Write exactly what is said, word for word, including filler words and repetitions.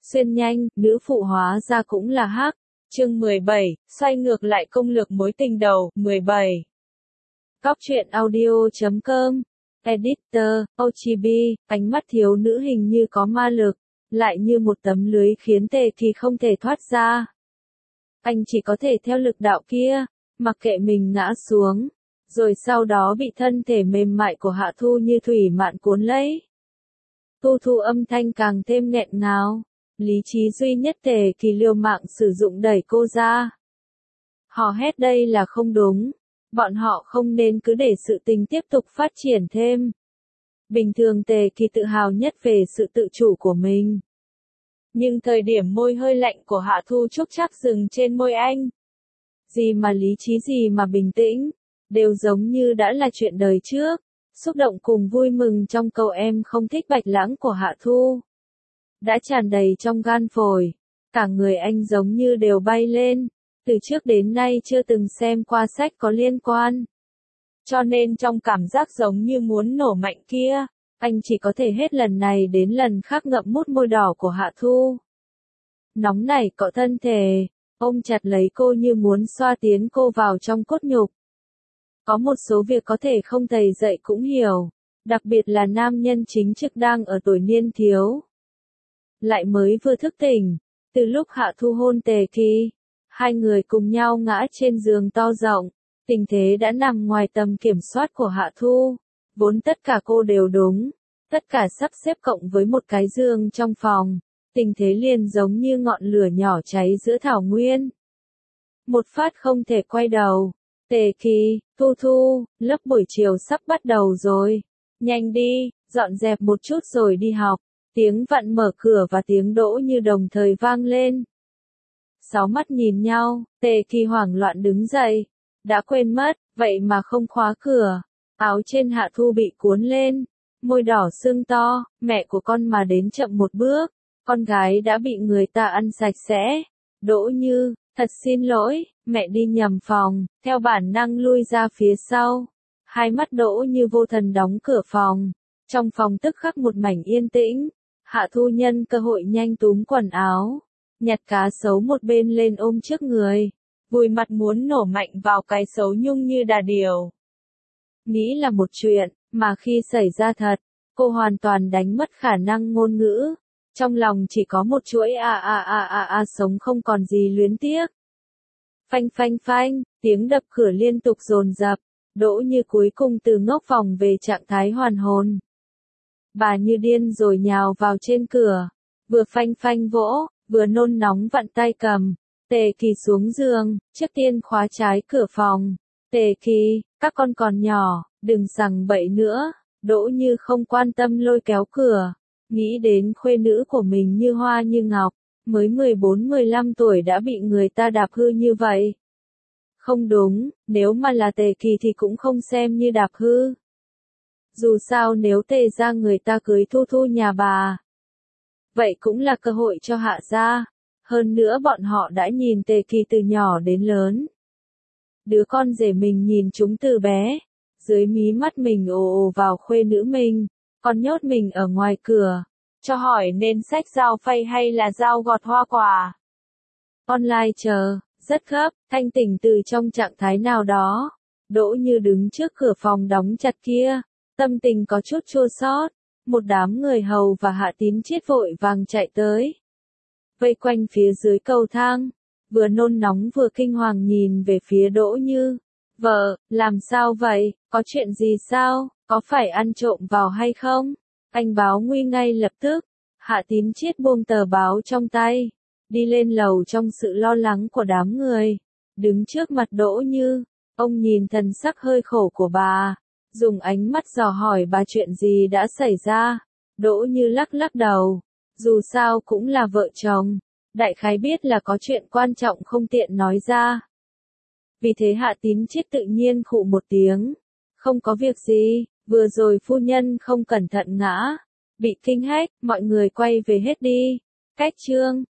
xuyên nhanh, nữ phụ hóa ra cũng là hắc. Chương mười bảy, xoay ngược lại công lược mối tình đầu, mười bảy. Góc truyện audio chấm com, Editor, ô giê bê, ánh mắt thiếu nữ hình như có ma lực, lại như một tấm lưới khiến Tề Kỳ không thể thoát ra. Anh chỉ có thể theo lực đạo kia, mặc kệ mình ngã xuống, rồi sau đó bị thân thể mềm mại của Hạ Thu như thủy mạn cuốn lấy. Thu Thu âm thanh càng thêm nghẹn ngào, lý trí duy nhất Tề Kỳ liều mạng sử dụng đẩy cô ra. Họ hét đây là không đúng, bọn họ không nên cứ để sự tình tiếp tục phát triển thêm. Bình thường Tề Kỳ tự hào nhất về sự tự chủ của mình. Nhưng thời điểm môi hơi lạnh của Hạ Thu Trúc chắc dừng trên môi anh. Gì mà lý trí gì mà bình tĩnh, đều giống như đã là chuyện đời trước. Xúc động cùng vui mừng trong câu em không thích Bạch Lãng của Hạ Thu đã tràn đầy trong gan phổi, cả người anh giống như đều bay lên, từ trước đến nay chưa từng xem qua sách có liên quan. Cho nên trong cảm giác giống như muốn nổ mạnh kia, anh chỉ có thể hết lần này đến lần khác ngậm mút môi đỏ của Hạ Thu. Nóng nảy cọ thân thể, ôm chặt lấy cô như muốn xoa tiến cô vào trong cốt nhục. Có một số việc có thể không thầy dạy cũng hiểu, đặc biệt là nam nhân chính trực đang ở tuổi niên thiếu. Lại mới vừa thức tỉnh, từ lúc Hạ Thu hôn Tề Kỳ, hai người cùng nhau ngã trên giường to rộng, tình thế đã nằm ngoài tầm kiểm soát của Hạ Thu, vốn tất cả cô đều đúng, tất cả sắp xếp cộng với một cái giường trong phòng, tình thế liền giống như ngọn lửa nhỏ cháy giữa thảo nguyên. Một phát không thể quay đầu. Tề Kỳ, Thu Thu, lớp buổi chiều sắp bắt đầu rồi. Nhanh đi, dọn dẹp một chút rồi đi học. Tiếng vặn mở cửa và tiếng đỗ như đồng thời vang lên. Sáu mắt nhìn nhau, Tề Kỳ hoảng loạn đứng dậy. Đã quên mất, vậy mà không khóa cửa. Áo trên Hạ Thu bị cuốn lên. Môi đỏ sưng to, mẹ của con mà đến chậm một bước. Con gái đã bị người ta ăn sạch sẽ. Đỗ Như, thật xin lỗi, mẹ đi nhầm phòng, theo bản năng lui ra phía sau. Hai mắt Đỗ Như vô thần đóng cửa phòng. Trong phòng tức khắc một mảnh yên tĩnh. Hạ Thu nhân cơ hội nhanh túm quần áo, nhặt cá sấu một bên lên ôm trước người, vùi mặt muốn nổ mạnh vào cái sấu nhung như đà điểu. Nghĩ là một chuyện, mà khi xảy ra thật, cô hoàn toàn đánh mất khả năng ngôn ngữ. Trong lòng chỉ có một chuỗi a a a a a sống không còn gì luyến tiếc. Phanh phanh phanh, tiếng đập cửa liên tục dồn dập, Đỗ Như cuối cùng từ ngốc phòng về trạng thái hoàn hồn. Bà như điên rồi nhào vào trên cửa, vừa phanh phanh vỗ, vừa nôn nóng vặn tay cầm. Tề Kỳ xuống giường, trước tiên khóa trái cửa phòng. Tề Kỳ, các con còn nhỏ, đừng sằng bậy nữa. Đỗ Như không quan tâm lôi kéo cửa, nghĩ đến khuê nữ của mình như hoa như ngọc, mới mười bốn mười lăm tuổi đã bị người ta đạp hư như vậy. Không đúng, nếu mà là Tề Kỳ thì cũng không xem như đạp hư. Dù sao nếu Tề gia người ta cưới Thu Thu nhà bà, vậy cũng là cơ hội cho Hạ gia. Hơn nữa bọn họ đã nhìn Tề Kỳ từ nhỏ đến lớn. Đứa con rể mình nhìn chúng từ bé, dưới mí mắt mình ồ ồ vào khuê nữ mình, còn nhốt mình ở ngoài cửa. Cho hỏi nên xách dao phay hay là dao gọt hoa quả. Online chờ, rất gấp, thanh tỉnh từ trong trạng thái nào đó. Đỗ Như đứng trước cửa phòng đóng chặt kia, tâm tình có chút chua xót. Một đám người hầu và Hạ Tín Chiết vội vàng chạy tới, vây quanh phía dưới cầu thang, vừa nôn nóng vừa kinh hoàng nhìn về phía Đỗ Như. Vợ, làm sao vậy, có chuyện gì sao, có phải ăn trộm vào hay không? Anh báo nguy ngay lập tức. Hạ Tín Chiết buông tờ báo trong tay, đi lên lầu trong sự lo lắng của đám người. Đứng trước mặt Đỗ Như, ông nhìn thần sắc hơi khổ của bà, dùng ánh mắt dò hỏi bà chuyện gì đã xảy ra. Đỗ Như lắc lắc đầu, dù sao cũng là vợ chồng, đại khái biết là có chuyện quan trọng không tiện nói ra. Vì thế Hạ Tín Chiết tự nhiên khụ một tiếng, không có việc gì, vừa rồi phu nhân không cẩn thận ngã, bị kinh hách, mọi người quay về hết đi. Cách chương